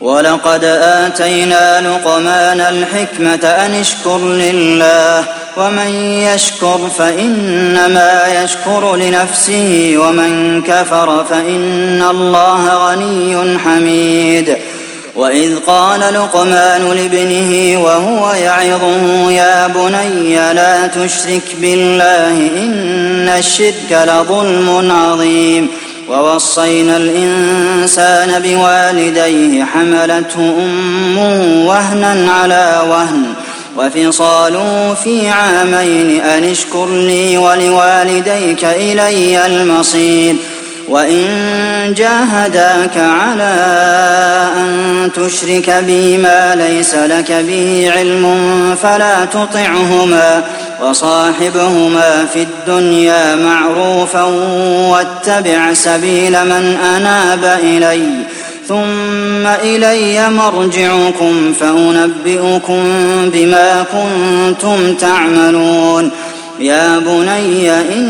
ولقد آتينا لقمان الحكمة أن اشكر لله ومن يشكر فإنما يشكر لنفسه ومن كفر فإن الله غني حميد. وإذ قال لقمان لابنه وهو يعظه يا بني لا تشرك بالله إن الشرك لظلم عظيم. ووصينا الإنسان بوالديه حملته أمه وهنا على وهن وفصاله في عامين أن اشكر لي ولوالديك إلي المصير. وإن جاهداك على أن تشرك بي ما ليس لك به علم فلا تطعهما وصاحبهما في الدنيا معروفا واتبع سبيل من أناب إلي ثم إلي مرجعكم فأنبئكم بما كنتم تعملون. يا بني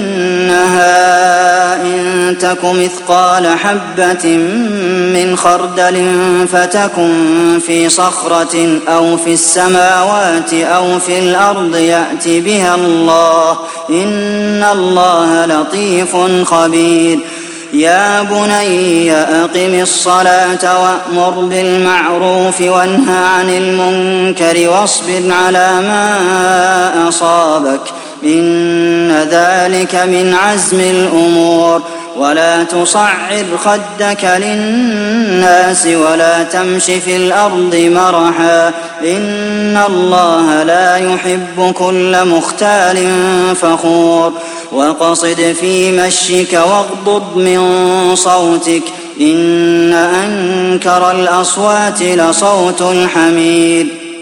إنها إن تك مثقال حبة من خردل فتكن في صخرة أو في السماوات أو في الأرض يأت بها الله إن الله لطيف خبير. يا بني أقم الصلاة وأمر بالمعروف وانه عن المنكر واصبر على ما أصابك إن ذلك من عزم الأمور. ولا تصعر خدك للناس ولا تمش في الأرض مرحا إن الله لا يحب كل مختال فخور. وقصد في مشيك واغضض من صوتك إن أنكر الأصوات لصوت الحمير.